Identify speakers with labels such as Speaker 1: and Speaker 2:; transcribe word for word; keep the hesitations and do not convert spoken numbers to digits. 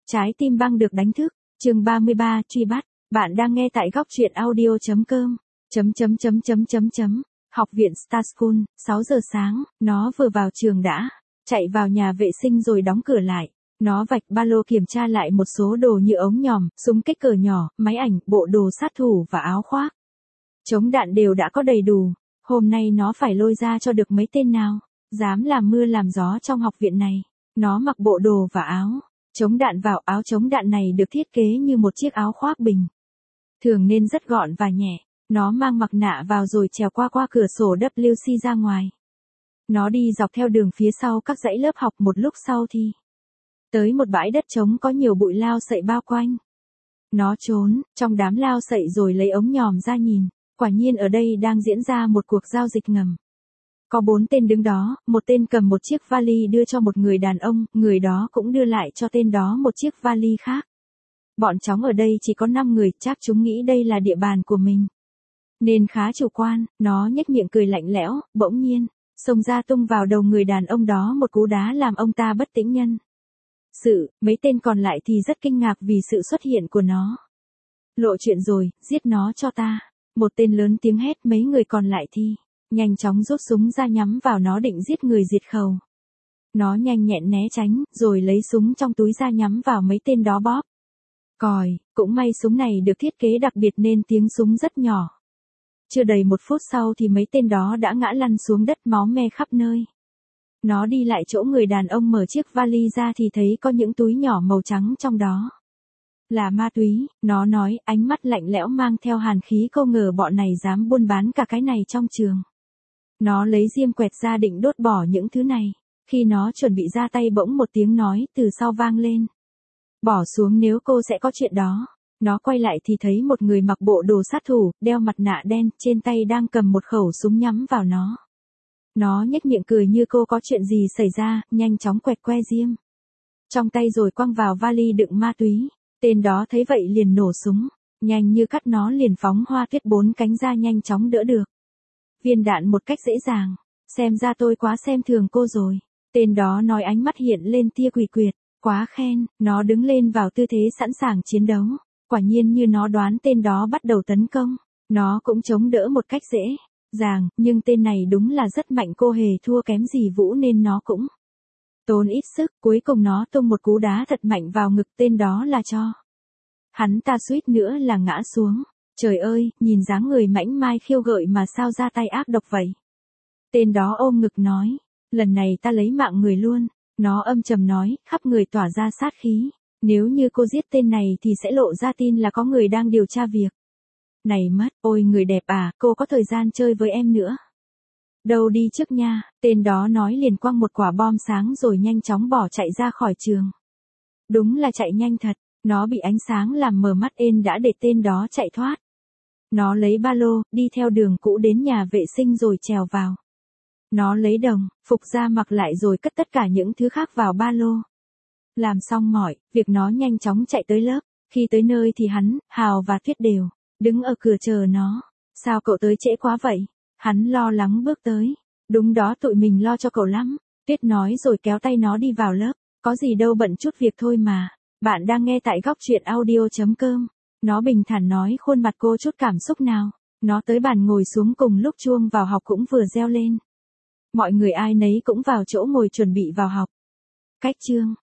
Speaker 1: Trái tim băng được đánh thức, chương ba mươi ba, truy bắt. Bạn đang nghe tại góc truyện audio chấm com. Chấm chấm chấm chấm chấm chấm. Học viện Star School, sáu giờ sáng, nó vừa vào trường đã chạy vào nhà vệ sinh rồi đóng cửa lại. Nó vạch ba lô kiểm tra lại một số đồ như ống nhòm, súng kích cỡ nhỏ, máy ảnh, bộ đồ sát thủ và áo khoác. Chống đạn đều đã có đầy đủ. Hôm nay nó phải lôi ra cho được mấy tên nào dám làm mưa làm gió trong học viện này. Nó mặc bộ đồ và áo chống đạn vào. Áo chống đạn này được thiết kế như một chiếc áo khoác bình thường nên rất gọn và nhẹ. Nó mang mặt nạ vào rồi trèo qua qua cửa sổ W C ra ngoài. Nó đi dọc theo đường phía sau các dãy lớp học. Một lúc sau thì tới một bãi đất trống có nhiều bụi lao sậy bao quanh. Nó trốn trong đám lao sậy rồi lấy ống nhòm ra nhìn. Quả nhiên ở đây đang diễn ra một cuộc giao dịch ngầm. Có bốn tên đứng đó, một tên cầm một chiếc vali đưa cho một người đàn ông, người đó cũng đưa lại cho tên đó một chiếc vali khác. Bọn chóng ở đây chỉ có năm người, chắc chúng nghĩ đây là địa bàn của mình. Nên khá chủ quan, nó nhếch miệng cười lạnh lẽo, bỗng nhiên, xông ra tung vào đầu người đàn ông đó một cú đá làm ông ta bất tỉnh nhân sự. Mấy tên còn lại thì rất kinh ngạc vì sự xuất hiện của nó. Lộ chuyện rồi, giết nó cho ta. Một tên lớn tiếng hét, mấy người còn lại thì nhanh chóng rút súng ra nhắm vào nó định giết người diệt khẩu. Nó nhanh nhẹn né tránh, rồi lấy súng trong túi ra nhắm vào mấy tên đó bóp còi. Cũng may súng này được thiết kế đặc biệt nên tiếng súng rất nhỏ. Chưa đầy một phút sau thì mấy tên đó đã ngã lăn xuống đất máu me khắp nơi. Nó đi lại chỗ người đàn ông mở chiếc vali ra thì thấy có những túi nhỏ màu trắng trong đó. Là ma túy, nó nói, ánh mắt lạnh lẽo mang theo hàn khí, câu ngờ bọn này dám buôn bán cả cái này trong trường. Nó lấy diêm quẹt ra định đốt bỏ những thứ này. Khi nó chuẩn bị ra tay bỗng một tiếng nói từ sau vang lên. Bỏ xuống nếu cô sẽ có chuyện đó. Nó quay lại thì thấy một người mặc bộ đồ sát thủ, đeo mặt nạ đen, trên tay đang cầm một khẩu súng nhắm vào nó. Nó nhếch miệng cười như cô có chuyện gì xảy ra, nhanh chóng quẹt que diêm trong tay rồi quăng vào vali đựng ma túy. Tên đó thấy vậy liền nổ súng, nhanh như cắt nó liền phóng hoa tuyết bốn cánh ra nhanh chóng đỡ được viên đạn một cách dễ dàng. Xem ra tôi quá xem thường cô rồi. Tên đó nói, ánh mắt hiện lên tia quỷ quyệt. Quá khen. Nó đứng lên vào tư thế sẵn sàng chiến đấu. Quả nhiên như nó đoán, tên đó bắt đầu tấn công. Nó cũng chống đỡ một cách dễ dàng, nhưng tên này đúng là rất mạnh, cô hề thua kém gì Vũ nên nó cũng tốn ít sức. Cuối cùng nó tung một cú đá thật mạnh vào ngực tên đó là cho hắn ta suýt nữa là ngã xuống. Trời ơi, nhìn dáng người mảnh mai khiêu gợi mà sao ra tay ác độc vậy. Tên đó ôm ngực nói, lần này ta lấy mạng người luôn. Nó âm trầm nói, khắp người tỏa ra sát khí. Nếu như cô giết tên này thì sẽ lộ ra tin là có người đang điều tra việc này mất. Ôi người đẹp à, cô có thời gian chơi với em nữa đâu, đi trước nha. Tên đó nói liền quăng một quả bom sáng rồi nhanh chóng bỏ chạy ra khỏi trường. Đúng là chạy nhanh thật. Nó bị ánh sáng làm mờ mắt ên đã để tên đó chạy thoát. Nó lấy ba lô, đi theo đường cũ đến nhà vệ sinh rồi trèo vào. Nó lấy đồng phục ra mặc lại rồi cất tất cả những thứ khác vào ba lô. Làm xong mọi việc nó nhanh chóng chạy tới lớp. Khi tới nơi thì hắn, Hào và Tuyết đều đứng ở cửa chờ nó. Sao cậu tới trễ quá vậy? Hắn lo lắng bước tới. Đúng đó, tụi mình lo cho cậu lắm. Tuyết nói rồi kéo tay nó đi vào lớp. Có gì đâu, bận chút việc thôi mà. Bạn đang nghe tại góc truyện audio chấm com. Nó bình thản nói, khuôn mặt cô chút cảm xúc nào. Nó tới bàn ngồi xuống cùng lúc chuông vào học cũng vừa reo lên. Mọi người ai nấy cũng vào chỗ ngồi chuẩn bị vào học. Cách chương